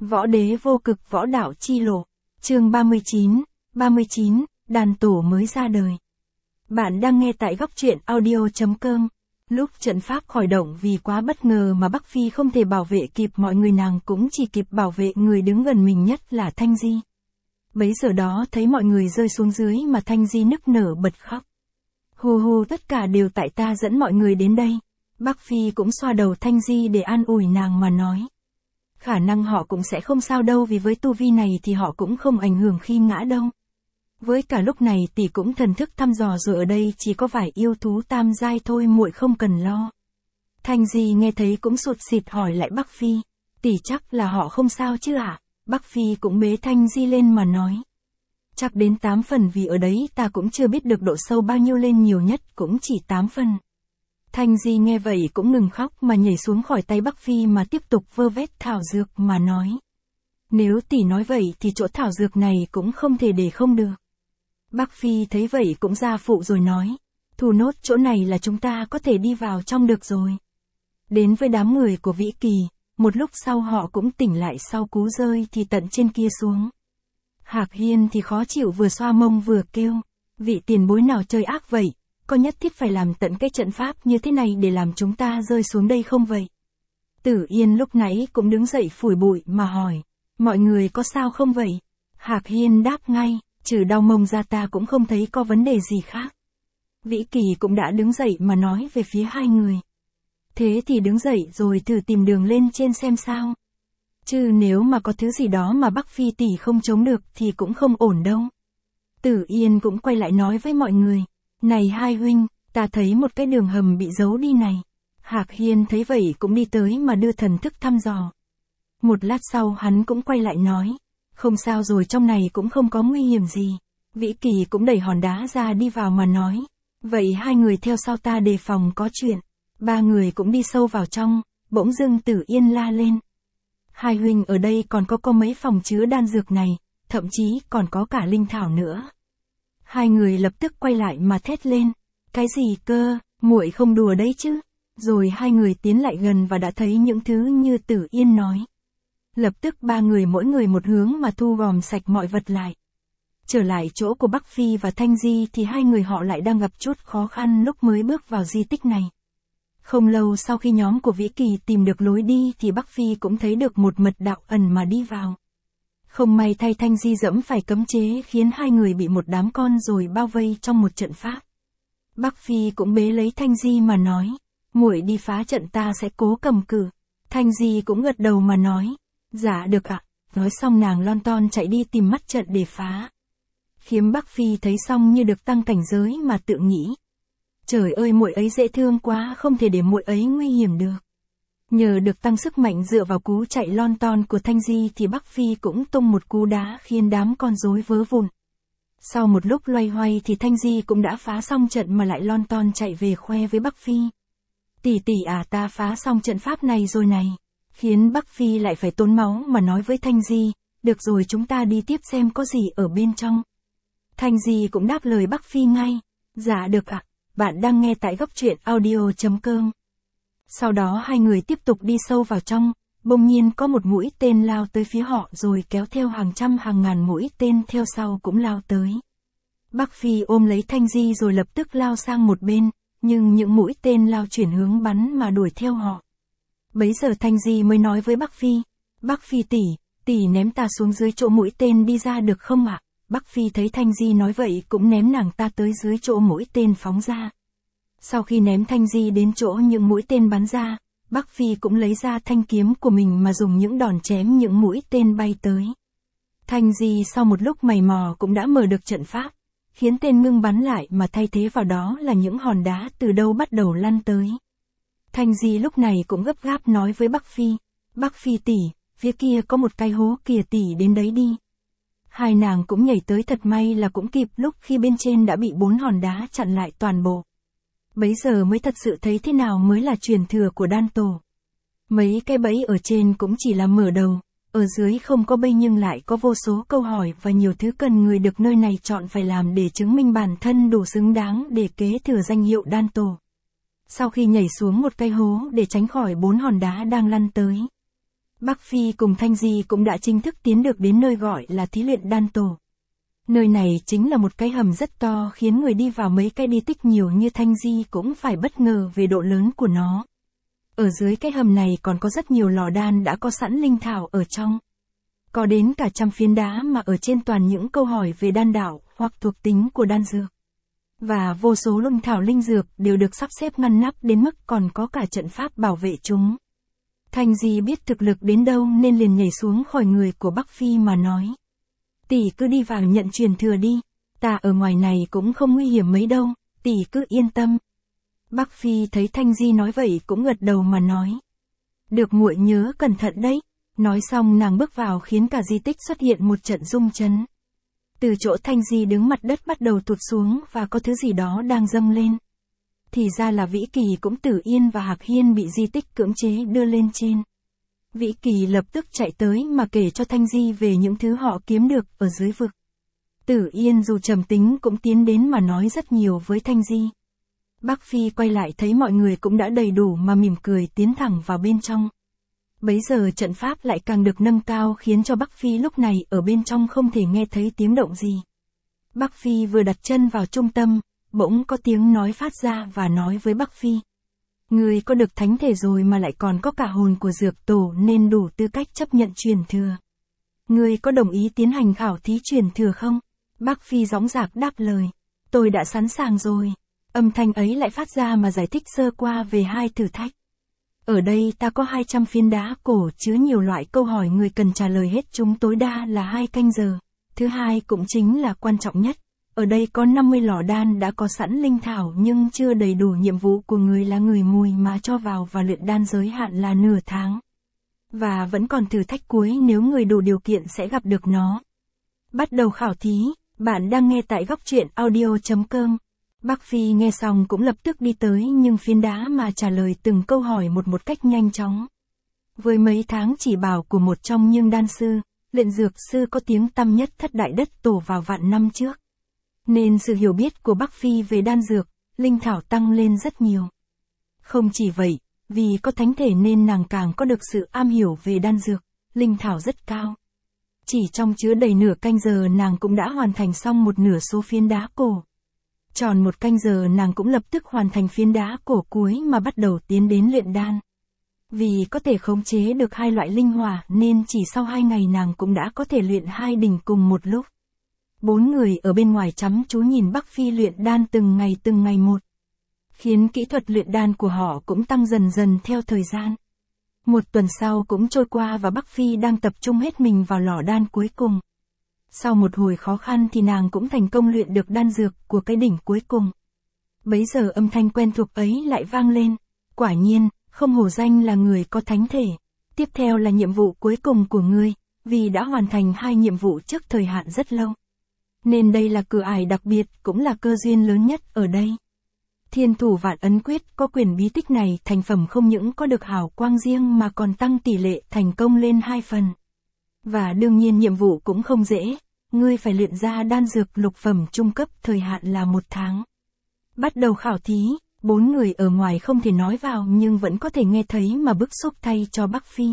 Võ đế vô cực võ đạo chi lộ. Chương 39, đàn tổ mới ra đời. Bạn đang nghe tại góc truyện audio.com. Lúc trận pháp khởi động vì quá bất ngờ mà Bắc Phi không thể bảo vệ kịp mọi người, nàng cũng chỉ kịp bảo vệ người đứng gần mình nhất là Thanh Di. Bấy giờ đó thấy mọi người rơi xuống dưới mà Thanh Di nức nở bật khóc. Hù hù, tất cả đều tại ta dẫn mọi người đến đây. Bắc Phi cũng xoa đầu Thanh Di để an ủi nàng mà nói. Khả năng họ cũng sẽ không sao đâu, vì với tu vi này thì họ cũng không ảnh hưởng khi ngã đâu. Với cả lúc này tỷ cũng thần thức thăm dò rồi, ở đây chỉ có vài yêu thú tam giai thôi, muội không cần lo. Thanh Di nghe thấy cũng sụt sịt hỏi lại Bắc Phi, tỷ chắc là họ không sao chứ ạ? Bắc Phi cũng bế Thanh Di lên mà nói. Chắc đến 8 phần, vì ở đấy ta cũng chưa biết được độ sâu bao nhiêu, lên nhiều nhất cũng chỉ 8 phần. Thanh Di nghe vậy cũng ngừng khóc mà nhảy xuống khỏi tay Bắc Phi mà tiếp tục vơ vét thảo dược mà nói. Nếu tỷ nói vậy thì chỗ thảo dược này cũng không thể để không được. Bắc Phi thấy vậy cũng ra phụ rồi nói. Thu nốt chỗ này là chúng ta có thể đi vào trong được rồi. Đến với đám người của Vĩ Kỳ, một lúc sau họ cũng tỉnh lại sau cú rơi thì tận trên kia xuống. Hạc Hiên thì khó chịu, vừa xoa mông vừa kêu. Vị tiền bối nào chơi ác vậy? Có nhất thiết phải làm tận cái trận pháp như thế này để làm chúng ta rơi xuống đây không vậy? Tử Yên lúc nãy cũng đứng dậy phủi bụi mà hỏi. Mọi người có sao không vậy? Hạc Hiên đáp ngay. Trừ đau mông ra ta cũng không thấy có vấn đề gì khác. Vĩ Kỳ cũng đã đứng dậy mà nói về phía hai người. Thế thì đứng dậy rồi thử tìm đường lên trên xem sao. Chứ nếu mà có thứ gì đó mà Bắc Phi tỷ không chống được thì cũng không ổn đâu. Tử Yên cũng quay lại nói với mọi người. Này hai huynh, ta thấy một cái đường hầm bị giấu đi này. Hạc Hiên thấy vậy cũng đi tới mà đưa thần thức thăm dò. Một lát sau hắn cũng quay lại nói. Không sao rồi, trong này cũng không có nguy hiểm gì. Vĩ Kỳ cũng đẩy hòn đá ra đi vào mà nói. Vậy hai người theo sau ta đề phòng có chuyện. Ba người cũng đi sâu vào trong, bỗng dưng Tử Yên la lên. Hai huynh, ở đây còn có mấy phòng chứa đan dược này, thậm chí còn có cả linh thảo nữa. Hai người lập tức quay lại mà thét lên. Cái gì cơ, muội không đùa đấy chứ? Rồi hai người tiến lại gần và đã thấy những thứ như Tử Yên nói. Lập tức ba người mỗi người một hướng mà thu gom sạch mọi vật lại. Trở lại chỗ của Bắc Phi và Thanh Di thì hai người họ lại đang gặp chút khó khăn lúc mới bước vào di tích này. Không lâu sau khi nhóm của Vĩ Kỳ tìm được lối đi thì Bắc Phi cũng thấy được một mật đạo ẩn mà đi vào. Không may thay, Thanh Di dẫm phải cấm chế khiến hai người bị một đám con rồi bao vây trong một trận pháp. Bắc Phi cũng bế lấy Thanh Di mà nói. Muội đi phá trận, ta sẽ cố cầm cự. Thanh Di cũng gật đầu mà nói. Dạ được ạ. Nói xong nàng lon ton chạy đi tìm mắt trận để phá. Khiếm Bắc Phi thấy xong như được tăng cảnh giới mà tự nghĩ. Trời ơi, muội ấy dễ thương quá, không thể để muội ấy nguy hiểm được. Nhờ được tăng sức mạnh dựa vào cú chạy lon ton của Thanh Di thì Bắc Phi cũng tung một cú đá khiến đám con rối vớ vụn. Sau một lúc loay hoay thì Thanh Di cũng đã phá xong trận mà lại lon ton chạy về khoe với Bắc Phi. Tỷ tỷ à, ta phá xong trận pháp này rồi này. Khiến Bắc Phi lại phải tốn máu mà nói với Thanh Di. Được rồi, chúng ta đi tiếp xem có gì ở bên trong. Thanh Di cũng đáp lời Bắc Phi ngay. Dạ được ạ. Bạn đang nghe tại góc truyện audio.com. Sau đó hai người tiếp tục đi sâu vào trong. Bỗng nhiên có một mũi tên lao tới phía họ rồi kéo theo hàng trăm hàng ngàn mũi tên theo sau cũng lao tới. Bắc Phi ôm lấy Thanh Di rồi lập tức lao sang một bên. Nhưng những mũi tên lao chuyển hướng bắn mà đuổi theo họ. Bấy giờ Thanh Di mới nói với Bắc Phi. Bắc Phi tỷ ném ta xuống dưới chỗ mũi tên đi ra được không ạ? Bắc Phi thấy Thanh Di nói vậy cũng ném nàng ta tới dưới chỗ mũi tên phóng ra. Sau khi ném Thanh Di đến chỗ những mũi tên bắn ra, Bắc Phi cũng lấy ra thanh kiếm của mình mà dùng những đòn chém những mũi tên bay tới. Thanh Di sau một lúc mày mò cũng đã mở được trận pháp, khiến tên ngưng bắn lại mà thay thế vào đó là những hòn đá từ đâu bắt đầu lăn tới. Thanh Di lúc này cũng gấp gáp nói với Bắc Phi. Bắc Phi tỷ, phía kia có một cái hố kìa, tỷ đến đấy đi. Hai nàng cũng nhảy tới, thật may là cũng kịp lúc khi bên trên đã bị 4 hòn đá chặn lại toàn bộ. Bấy giờ mới thật sự thấy thế nào mới là truyền thừa của đan tổ. Mấy cái bẫy ở trên cũng chỉ là mở đầu, ở dưới không có bẫy nhưng lại có vô số câu hỏi và nhiều thứ cần người được nơi này chọn phải làm để chứng minh bản thân đủ xứng đáng để kế thừa danh hiệu đan tổ. Sau khi nhảy xuống một cái hố để tránh khỏi 4 hòn đá đang lăn tới, Bắc Phi cùng Thanh Di cũng đã chính thức tiến được đến nơi gọi là thí luyện đan tổ. Nơi này chính là một cái hầm rất to khiến người đi vào mấy cái đi tích nhiều như Thanh Di cũng phải bất ngờ về độ lớn của nó. Ở dưới cái hầm này còn có rất nhiều lò đan đã có sẵn linh thảo ở trong. Có đến cả trăm phiến đá mà ở trên toàn những câu hỏi về đan đạo hoặc thuộc tính của đan dược. Và vô số linh thảo linh dược đều được sắp xếp ngăn nắp đến mức còn có cả trận pháp bảo vệ chúng. Thanh Di biết thực lực đến đâu nên liền nhảy xuống khỏi người của Bắc Phi mà nói. Tỷ cứ đi vào nhận truyền thừa đi, ta ở ngoài này cũng không nguy hiểm mấy đâu, tỷ cứ yên tâm. Bắc Phi thấy Thanh Di nói vậy cũng gật đầu mà nói. Được muội nhớ cẩn thận đấy. Nói xong nàng bước vào khiến cả di tích xuất hiện một trận rung chấn. Từ chỗ Thanh Di đứng mặt đất bắt đầu tụt xuống và có thứ gì đó đang dâng lên. Thì ra là Vĩ Kỳ cũng Tử Yên và Hạc Hiên bị di tích cưỡng chế đưa lên trên. Vĩ Kỳ lập tức chạy tới mà kể cho Thanh Di về những thứ họ kiếm được ở dưới vực. Tử Yên dù trầm tính cũng tiến đến mà nói rất nhiều với Thanh Di. Bắc Phi quay lại thấy mọi người cũng đã đầy đủ mà mỉm cười tiến thẳng vào bên trong. Bấy giờ trận pháp lại càng được nâng cao khiến cho Bắc Phi lúc này ở bên trong không thể nghe thấy tiếng động gì. Bắc Phi vừa đặt chân vào trung tâm, bỗng có tiếng nói phát ra và nói với Bắc Phi. Người có được thánh thể rồi mà lại còn có cả hồn của dược tổ nên đủ tư cách chấp nhận truyền thừa. Người có đồng ý tiến hành khảo thí truyền thừa không? Bắc Phi dõng dạc đáp lời. Tôi đã sẵn sàng rồi. Âm thanh ấy lại phát ra mà giải thích sơ qua về hai thử thách. Ở đây ta có 200 phiến đá cổ chứa nhiều loại câu hỏi người cần trả lời hết chúng tối đa là 2 canh giờ. Thứ hai cũng chính là quan trọng nhất. Ở đây có 50 lò đan đã có sẵn linh thảo nhưng chưa đầy đủ nhiệm vụ của người là người mùi mà cho vào và luyện đan giới hạn là nửa tháng. Và vẫn còn thử thách cuối nếu người đủ điều kiện sẽ gặp được nó. Bắt đầu khảo thí, bạn đang nghe tại góc truyện audio.com. Bắc Phi nghe xong cũng lập tức đi tới nhưng phiến đá mà trả lời từng câu hỏi một cách nhanh chóng. Với mấy tháng chỉ bảo của một trong những đan sư, luyện dược sư có tiếng tăm nhất thất đại đất tổ vào vạn năm trước. Nên sự hiểu biết của Bắc Phi về đan dược, linh thảo tăng lên rất nhiều. Không chỉ vậy, vì có thánh thể nên nàng càng có được sự am hiểu về đan dược, linh thảo rất cao. Chỉ trong chứa đầy nửa canh giờ nàng cũng đã hoàn thành xong một nửa số phiến đá cổ. Tròn một canh giờ nàng cũng lập tức hoàn thành phiến đá cổ cuối mà bắt đầu tiến đến luyện đan. Vì có thể khống chế được 2 loại linh hỏa nên chỉ sau 2 ngày nàng cũng đã có thể luyện 2 đỉnh cùng một lúc. 4 người ở bên ngoài chăm chú nhìn Bắc Phi luyện đan từng ngày một. Khiến kỹ thuật luyện đan của họ cũng tăng dần dần theo thời gian. Một tuần sau cũng trôi qua và Bắc Phi đang tập trung hết mình vào lò đan cuối cùng. Sau một hồi khó khăn thì nàng cũng thành công luyện được đan dược của cái đỉnh cuối cùng. Bấy giờ âm thanh quen thuộc ấy lại vang lên. Quả nhiên, không hổ danh là người có thánh thể. Tiếp theo là nhiệm vụ cuối cùng của ngươi, vì đã hoàn thành 2 nhiệm vụ trước thời hạn rất lâu. Nên đây là cửa ải đặc biệt cũng là cơ duyên lớn nhất ở đây. Thiên thủ vạn ấn quyết có quyền bí tích này thành phẩm không những có được hào quang riêng mà còn tăng tỷ lệ thành công lên 2 phần. Và đương nhiên nhiệm vụ cũng không dễ, ngươi phải luyện ra đan dược lục phẩm trung cấp thời hạn là 1 tháng. Bắt đầu khảo thí, 4 người ở ngoài không thể nói vào nhưng vẫn có thể nghe thấy mà bức xúc thay cho Bắc Phi.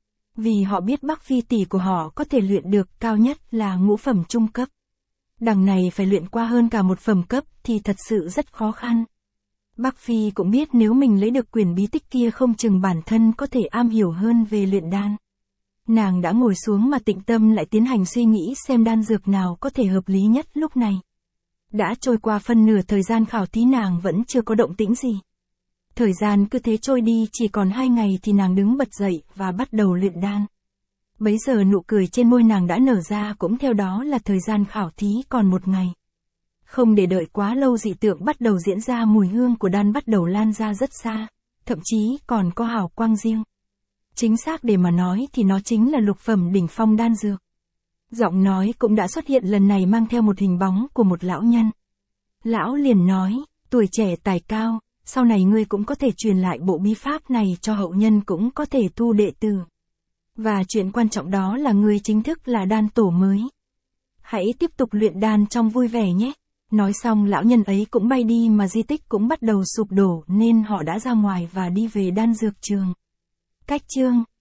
Vì họ biết Bắc Phi tỷ của họ có thể luyện được cao nhất là ngũ phẩm trung cấp. Đằng này phải luyện qua hơn cả 1 phẩm cấp thì thật sự rất khó khăn. Bắc Phi cũng biết nếu mình lấy được quyền bí tích kia không chừng bản thân có thể am hiểu hơn về luyện đan. Nàng đã ngồi xuống mà tĩnh tâm lại tiến hành suy nghĩ xem đan dược nào có thể hợp lý nhất lúc này. Đã trôi qua phân nửa thời gian khảo thí nàng vẫn chưa có động tĩnh gì. Thời gian cứ thế trôi đi chỉ còn 2 ngày thì nàng đứng bật dậy và bắt đầu luyện đan. Bấy giờ nụ cười trên môi nàng đã nở ra cũng theo đó là thời gian khảo thí còn 1 ngày. Không để đợi quá lâu dị tượng bắt đầu diễn ra mùi hương của đan bắt đầu lan ra rất xa, thậm chí còn có hào quang riêng. Chính xác để mà nói thì nó chính là lục phẩm đỉnh phong đan dược. Giọng nói cũng đã xuất hiện lần này mang theo một hình bóng của một lão nhân. Lão liền nói, tuổi trẻ tài cao, sau này ngươi cũng có thể truyền lại bộ bí pháp này cho hậu nhân cũng có thể thu đệ tử. Và chuyện quan trọng đó là ngươi chính thức là đan tổ mới. Hãy tiếp tục luyện đan trong vui vẻ nhé. Nói xong lão nhân ấy cũng bay đi mà di tích cũng bắt đầu sụp đổ nên họ đã ra ngoài và đi về đan dược trường. Cách chương